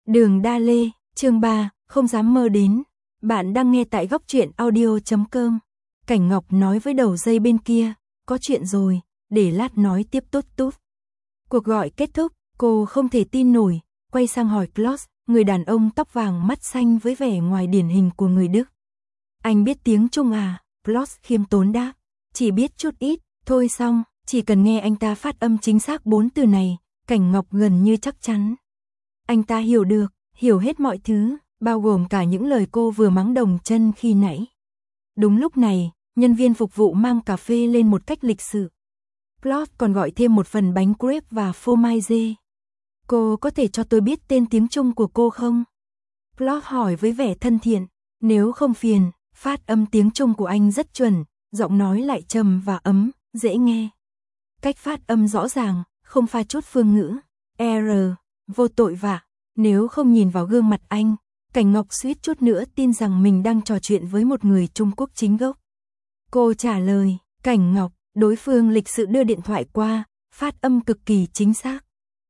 Đường Đa Lê, chương 3, không dám mơ đến. Bạn đang nghe tại góc truyện audio.com. Cảnh Ngọc nói với đầu dây bên kia, có chuyện rồi, để lát nói tiếp tốt tốt. Cuộc gọi kết thúc, cô không thể tin nổi, quay sang hỏi Klaus, người đàn ông tóc vàng mắt xanh với vẻ ngoài điển hình của người Đức. Anh biết tiếng Trung à? Klaus khiêm tốn đáp, chỉ biết chút ít, thôi xong, chỉ cần nghe anh ta phát âm chính xác 4 từ này, Cảnh Ngọc gần như chắc chắn. Anh ta hiểu được, hiểu hết mọi thứ, bao gồm cả những lời cô vừa mắng Đồng Chân khi nãy. Đúng lúc này, nhân viên phục vụ mang cà phê lên một cách lịch sự. Klaus còn gọi thêm một phần bánh crepe và phô mai dê. Cô có thể cho tôi biết tên tiếng Trung của cô không? Klaus hỏi với vẻ thân thiện. Nếu không phiền, phát âm tiếng Trung của anh rất chuẩn, giọng nói lại trầm và ấm, dễ nghe. Cách phát âm rõ ràng, không pha chút phương ngữ. Vô tội vạ. Nếu không nhìn vào gương mặt anh, Cảnh Ngọc suýt chút nữa tin rằng mình đang trò chuyện với một người Trung Quốc chính gốc. Cô trả lời, Cảnh Ngọc, đối phương lịch sự đưa điện thoại qua, phát âm cực kỳ chính xác.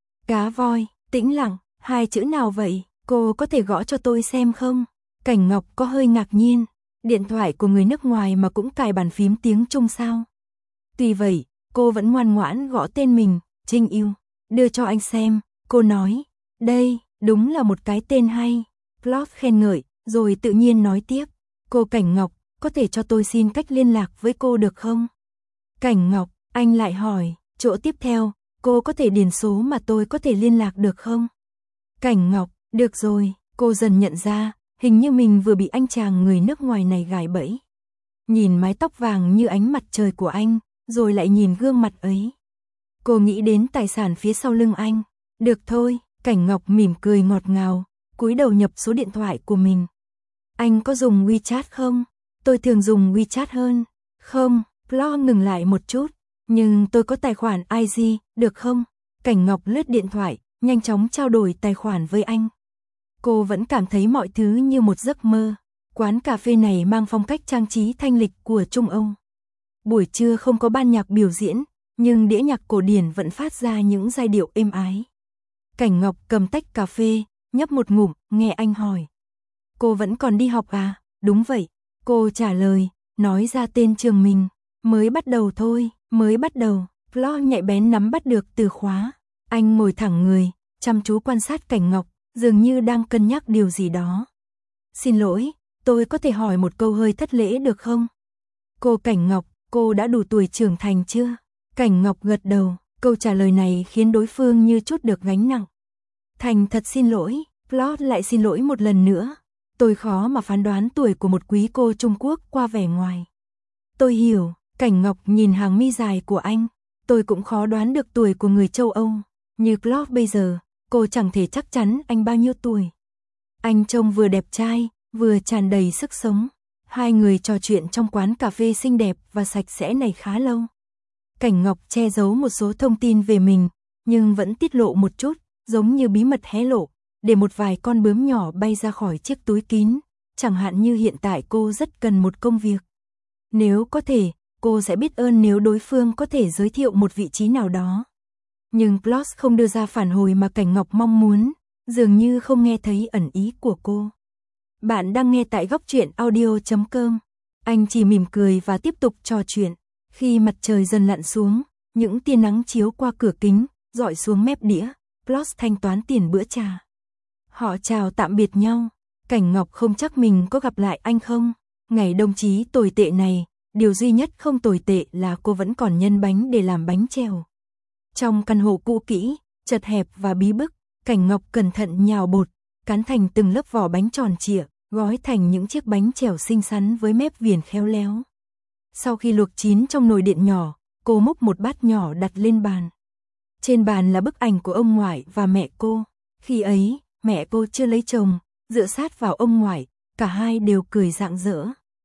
Cá voi, tĩnh lặng, hai chữ nào vậy, cô có thể gõ cho tôi xem không? Cảnh Ngọc có hơi ngạc nhiên, điện thoại của người nước ngoài mà cũng cài bàn phím tiếng Trung sao? Tuy vậy, cô vẫn ngoan ngoãn gõ tên mình, Trinh Yêu, đưa cho anh xem, cô nói, đây, đúng là một cái tên hay. Klaus khen ngợi, rồi tự nhiên nói tiếp, cô Cảnh Ngọc, có thể cho tôi xin cách liên lạc với cô được không? Cảnh Ngọc, anh lại hỏi, chỗ tiếp theo, cô có thể điền số mà tôi có thể liên lạc được không? Cảnh Ngọc, được rồi, cô dần nhận ra, hình như mình vừa bị anh chàng người nước ngoài này gài bẫy. Nhìn mái tóc vàng như ánh mặt trời của anh, rồi lại nhìn gương mặt ấy. Cô nghĩ đến tài sản phía sau lưng anh. Được thôi, Cảnh Ngọc mỉm cười ngọt ngào, cúi đầu nhập số điện thoại của mình. Anh có dùng WeChat không? Tôi thường dùng WeChat hơn. Không, Flo ngừng lại một chút. Nhưng tôi có tài khoản IG, được không? Cảnh Ngọc lướt điện thoại, nhanh chóng trao đổi tài khoản với anh. Cô vẫn cảm thấy mọi thứ như một giấc mơ. Quán cà phê này mang phong cách trang trí thanh lịch của Trung Âu. Buổi trưa không có ban nhạc biểu diễn, nhưng đĩa nhạc cổ điển vẫn phát ra những giai điệu êm ái. Cảnh Ngọc cầm tách cà phê, nhấp một ngụm, nghe anh hỏi. Cô vẫn còn đi học à? Đúng vậy. Cô trả lời, nói ra tên trường mình. Mới bắt đầu thôi, mới bắt đầu. Flo nhạy bén nắm bắt được từ khóa. Anh ngồi thẳng người, chăm chú quan sát Cảnh Ngọc, dường như đang cân nhắc điều gì đó. Xin lỗi, tôi có thể hỏi một câu hơi thất lễ được không? Cô Cảnh Ngọc, cô đã đủ tuổi trưởng thành chưa? Cảnh Ngọc gật đầu, câu trả lời này khiến đối phương như chút được gánh nặng. Thành thật xin lỗi, Flo lại xin lỗi một lần nữa. Tôi khó mà phán đoán tuổi của một quý cô Trung Quốc qua vẻ ngoài. Tôi hiểu, Cảnh Ngọc nhìn hàng mi dài của anh. Tôi cũng khó đoán được tuổi của người châu Âu. Như Flo bây giờ, cô chẳng thể chắc chắn anh bao nhiêu tuổi. Anh trông vừa đẹp trai, vừa tràn đầy sức sống. Hai người trò chuyện trong quán cà phê xinh đẹp và sạch sẽ này khá lâu. Cảnh Ngọc che giấu một số thông tin về mình, nhưng vẫn tiết lộ một chút, giống như bí mật hé lộ, để một vài con bướm nhỏ bay ra khỏi chiếc túi kín, chẳng hạn như hiện tại cô rất cần một công việc. Nếu có thể, cô sẽ biết ơn nếu đối phương có thể giới thiệu một vị trí nào đó. Nhưng Klaus không đưa ra phản hồi mà Cảnh Ngọc mong muốn, dường như không nghe thấy ẩn ý của cô. Bạn đang nghe tại góc truyện audio.com. Anh chỉ mỉm cười và tiếp tục trò chuyện. Khi mặt trời dần lặn xuống, những tia nắng chiếu qua cửa kính, rọi xuống mép đĩa, Klaus thanh toán tiền bữa trà. Họ chào tạm biệt nhau. Cảnh Ngọc không chắc mình có gặp lại anh không. Ngày đồng chí tồi tệ này, điều duy nhất không tồi tệ là cô vẫn còn nhân bánh để làm bánh trèo. Trong căn hộ cũ kỹ, chật hẹp và bí bức, Cảnh Ngọc cẩn thận nhào bột, cán thành từng lớp vỏ bánh tròn trịa, gói thành những chiếc bánh trèo xinh xắn với mép viền khéo léo. Sau khi luộc chín trong nồi điện nhỏ, cô múc một bát nhỏ đặt lên bàn. Trên bàn là bức ảnh của ông ngoại và mẹ cô. Khi ấy, mẹ cô chưa lấy chồng, dựa sát vào ông ngoại, cả hai đều cười rạng rỡ.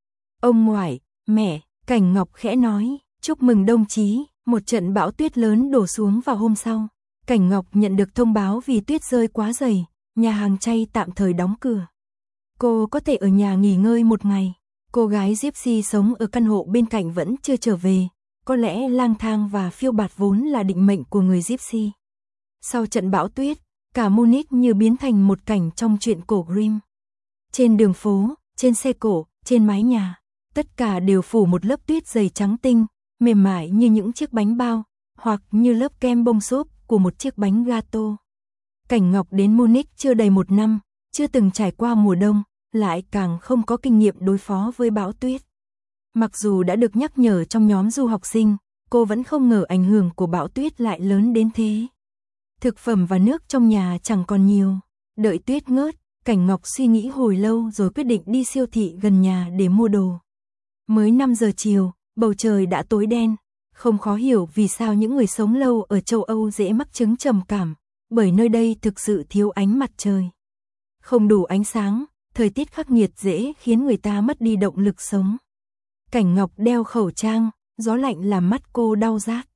Ông ngoại, mẹ, Cảnh Ngọc khẽ nói, chúc mừng đồng chí. Một trận bão tuyết lớn đổ xuống vào hôm sau. Cảnh Ngọc nhận được thông báo vì tuyết rơi quá dày, nhà hàng chay tạm thời đóng cửa. Cô có thể ở nhà nghỉ ngơi một ngày. Cô gái Gypsy sống ở căn hộ bên cạnh vẫn chưa trở về. Có lẽ lang thang và phiêu bạt vốn là định mệnh của người Gypsy. Sau trận bão tuyết, Cả Munich như biến thành một cảnh trong truyện cổ Grimm. Trên đường phố, trên xe cộ, trên mái nhà, tất cả đều phủ một lớp tuyết dày trắng tinh, mềm mại như những chiếc bánh bao, hoặc như lớp kem bông xốp của một chiếc bánh gato. Cảnh Ngọc đến Munich chưa đầy 1 năm, chưa từng trải qua mùa đông, lại càng không có kinh nghiệm đối phó với bão tuyết. Mặc dù đã được nhắc nhở trong nhóm du học sinh, cô vẫn không ngờ ảnh hưởng của bão tuyết lại lớn đến thế. Thực phẩm và nước trong nhà chẳng còn nhiều. Đợi tuyết ngớt, Cảnh Ngọc suy nghĩ hồi lâu rồi quyết định đi siêu thị gần nhà để mua đồ. Mới 5 giờ chiều, bầu trời đã tối đen. Không khó hiểu vì sao những người sống lâu ở châu Âu dễ mắc chứng trầm cảm, bởi nơi đây thực sự thiếu ánh mặt trời. Không đủ ánh sáng, thời tiết khắc nghiệt dễ khiến người ta mất đi động lực sống. Cảnh Ngọc đeo khẩu trang, gió lạnh làm mắt cô đau rát.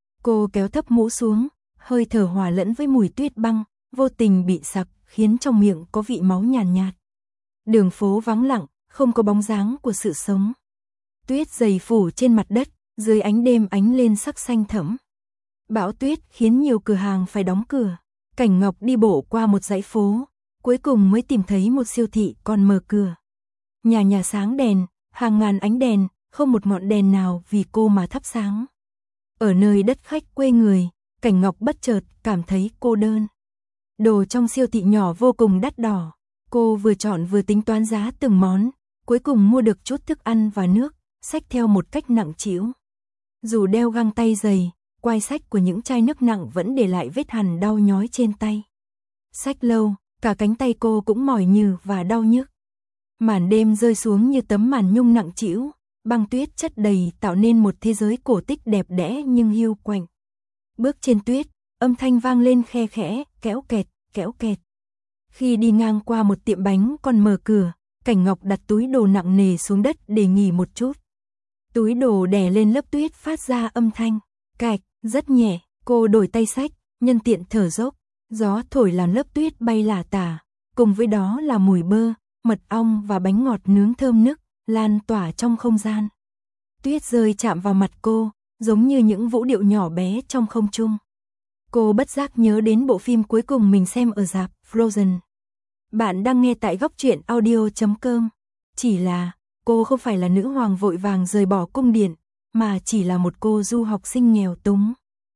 Cô kéo thấp mũ xuống, hơi thở hòa lẫn với mùi tuyết băng, vô tình bị sặc, khiến trong miệng có vị máu nhàn nhạt. Đường phố vắng lặng, không có bóng dáng của sự sống. Tuyết dày phủ trên mặt đất, dưới ánh đêm ánh lên sắc xanh thẫm. Bão tuyết khiến nhiều cửa hàng phải đóng cửa. Cảnh Ngọc đi bộ qua một dãy phố, cuối cùng mới tìm thấy một siêu thị còn mở cửa. Nhà nhà sáng đèn, hàng ngàn ánh đèn, không một ngọn đèn nào vì cô mà thắp sáng. Ở nơi đất khách quê người, Cảnh Ngọc bất chợt cảm thấy cô đơn. Đồ trong siêu thị nhỏ vô cùng đắt đỏ. Cô vừa chọn vừa tính toán giá từng món, cuối cùng mua được chút thức ăn và nước, xách theo một cách nặng trĩu. Dù đeo găng tay dày, quai xách của những chai nước nặng vẫn để lại vết hằn đau nhói trên tay. Xách lâu, cả cánh tay cô cũng mỏi nhừ và đau nhức. Màn đêm rơi xuống như tấm màn nhung nặng trĩu, băng tuyết chất đầy tạo nên một thế giới cổ tích đẹp đẽ nhưng hiu quạnh. Bước trên tuyết, âm thanh vang lên khe khẽ, kéo kẹt, kéo kẹt. Khi đi ngang qua một tiệm bánh còn mở cửa, Cảnh Ngọc đặt túi đồ nặng nề xuống đất để nghỉ một chút. Túi đồ đè lên lớp tuyết phát ra âm thanh cạch, rất nhẹ. Cô đổi tay xách, nhân tiện thở dốc. Gió thổi làm lớp tuyết bay lả tả, cùng với đó là mùi bơ, mật ong và bánh ngọt nướng thơm nức lan tỏa trong không gian. Tuyết rơi chạm vào mặt cô, giống như những vũ điệu nhỏ bé trong không trung. Cô bất giác nhớ đến bộ phim cuối cùng mình xem ở rạp, Frozen. Bạn đang nghe tại góc truyện audio.com. Chỉ là, cô không phải là nữ hoàng vội vàng rời bỏ cung điện, mà chỉ là một cô du học sinh nghèo túng.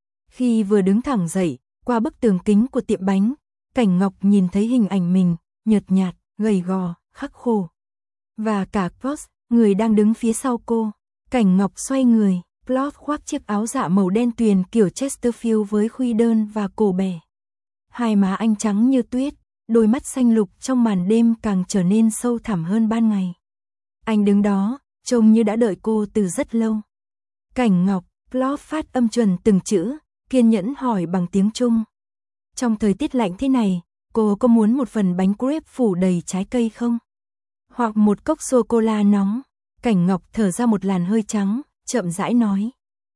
Khi vừa đứng thẳng dậy, qua bức tường kính của tiệm bánh, Cảnh Ngọc nhìn thấy hình ảnh mình, nhợt nhạt, gầy gò, khắc khổ. Và cả Klaus, người đang đứng phía sau cô. Cảnh Ngọc xoay người, Klaus khoác chiếc áo dạ màu đen tuyền kiểu Chesterfield với khuy đơn và cổ bẻ. Hai má anh trắng như tuyết, đôi mắt xanh lục trong màn đêm càng trở nên sâu thẳm hơn ban ngày. Anh đứng đó, trông như đã đợi cô từ rất lâu. Cảnh Ngọc, Klaus phát âm chuẩn từng chữ, kiên nhẫn hỏi bằng tiếng Trung. Trong thời tiết lạnh thế này, cô có muốn một phần bánh crepe phủ đầy trái cây không? Hoặc một cốc sô-cô-la nóng? Cảnh Ngọc thở ra một làn hơi trắng, chậm rãi nói.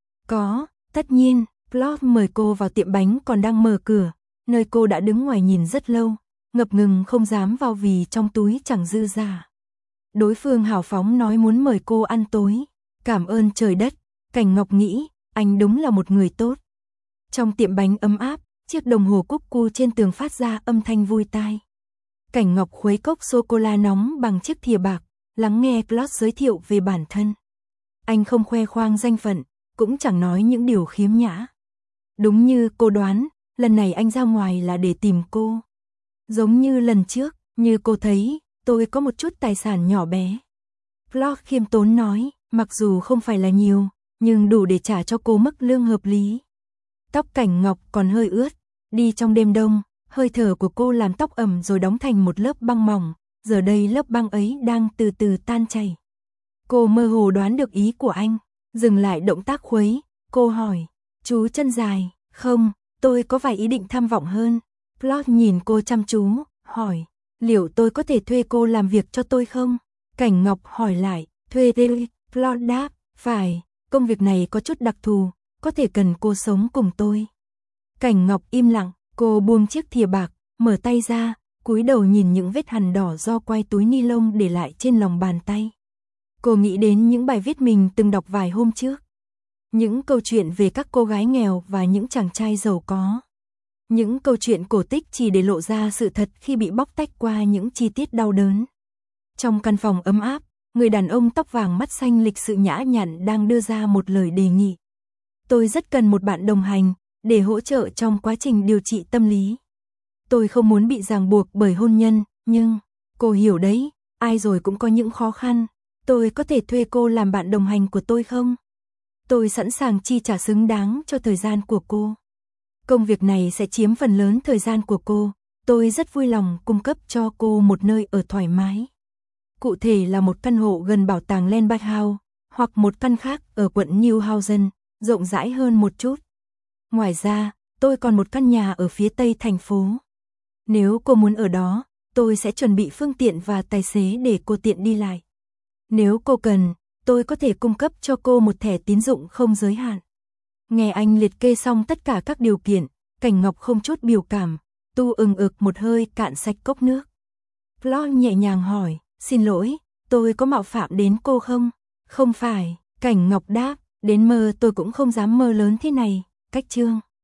Có, tất nhiên. Klaus mời cô vào tiệm bánh còn đang mở cửa, nơi cô đã đứng ngoài nhìn rất lâu, ngập ngừng không dám vào vì trong túi chẳng dư giả. Đối phương hào phóng nói muốn mời cô ăn tối. Cảm ơn trời đất, Cảnh Ngọc nghĩ, anh đúng là một người tốt. Trong tiệm bánh ấm áp, chiếc đồng hồ cúc cu trên tường phát ra âm thanh vui tai. Cảnh Ngọc khuấy cốc sô-cô-la nóng bằng chiếc thìa bạc, lắng nghe Klaus giới thiệu về bản thân. Anh không khoe khoang danh phận, cũng chẳng nói những điều khiếm nhã. Đúng như cô đoán, lần này anh ra ngoài là để tìm cô. Giống như lần trước, như cô thấy, tôi có một chút tài sản nhỏ bé. Klaus khiêm tốn nói, mặc dù không phải là nhiều, nhưng đủ để trả cho cô mức lương hợp lý. Tóc Cảnh Ngọc còn hơi ướt, đi trong đêm đông, hơi thở của cô làm tóc ẩm rồi đóng thành một lớp băng mỏng, giờ đây lớp băng ấy đang từ từ tan chảy. Cô mơ hồ đoán được ý của anh, dừng lại động tác khuấy, cô hỏi, chú chân dài, không, tôi có vài ý định tham vọng hơn. Klaus nhìn cô chăm chú, hỏi, liệu tôi có thể thuê cô làm việc cho tôi không? Cảnh Ngọc hỏi lại, thuê tôi? Klaus đáp, phải, công việc này có chút đặc thù, có thể cần cô sống cùng tôi. Cảnh Ngọc im lặng, cô buông chiếc thìa bạc, mở tay ra, cúi đầu nhìn những vết hằn đỏ do quai túi ni lông để lại trên lòng bàn tay. Cô nghĩ đến những bài viết mình từng đọc vài hôm trước. Những câu chuyện về các cô gái nghèo và những chàng trai giàu có. Những câu chuyện cổ tích chỉ để lộ ra sự thật khi bị bóc tách qua những chi tiết đau đớn. Trong căn phòng ấm áp, người đàn ông tóc vàng mắt xanh lịch sự nhã nhặn đang đưa ra một lời đề nghị. Tôi rất cần một bạn đồng hành, để hỗ trợ trong quá trình điều trị tâm lý. Tôi không muốn bị ràng buộc bởi hôn nhân, nhưng, cô hiểu đấy, ai rồi cũng có những khó khăn. Tôi có thể thuê cô làm bạn đồng hành của tôi không? Tôi sẵn sàng chi trả xứng đáng cho thời gian của cô. Công việc này sẽ chiếm phần lớn thời gian của cô. Tôi rất vui lòng cung cấp cho cô một nơi ở thoải mái. Cụ thể là một căn hộ gần bảo tàng Landmark House, hoặc một căn khác ở quận Newhausen, rộng rãi hơn một chút. Ngoài ra, tôi còn một căn nhà ở phía tây thành phố. Nếu cô muốn ở đó, tôi sẽ chuẩn bị phương tiện và tài xế để cô tiện đi lại. Nếu cô cần, tôi có thể cung cấp cho cô một thẻ tín dụng không giới hạn. Nghe anh liệt kê xong tất cả các điều kiện, Cảnh Ngọc không chút biểu cảm, tu ừng ực một hơi cạn sạch cốc nước. Flo nhẹ nhàng hỏi, xin lỗi, tôi có mạo phạm đến cô không? Không phải, Cảnh Ngọc đáp, đến mơ tôi cũng không dám mơ lớn thế này, cách chương.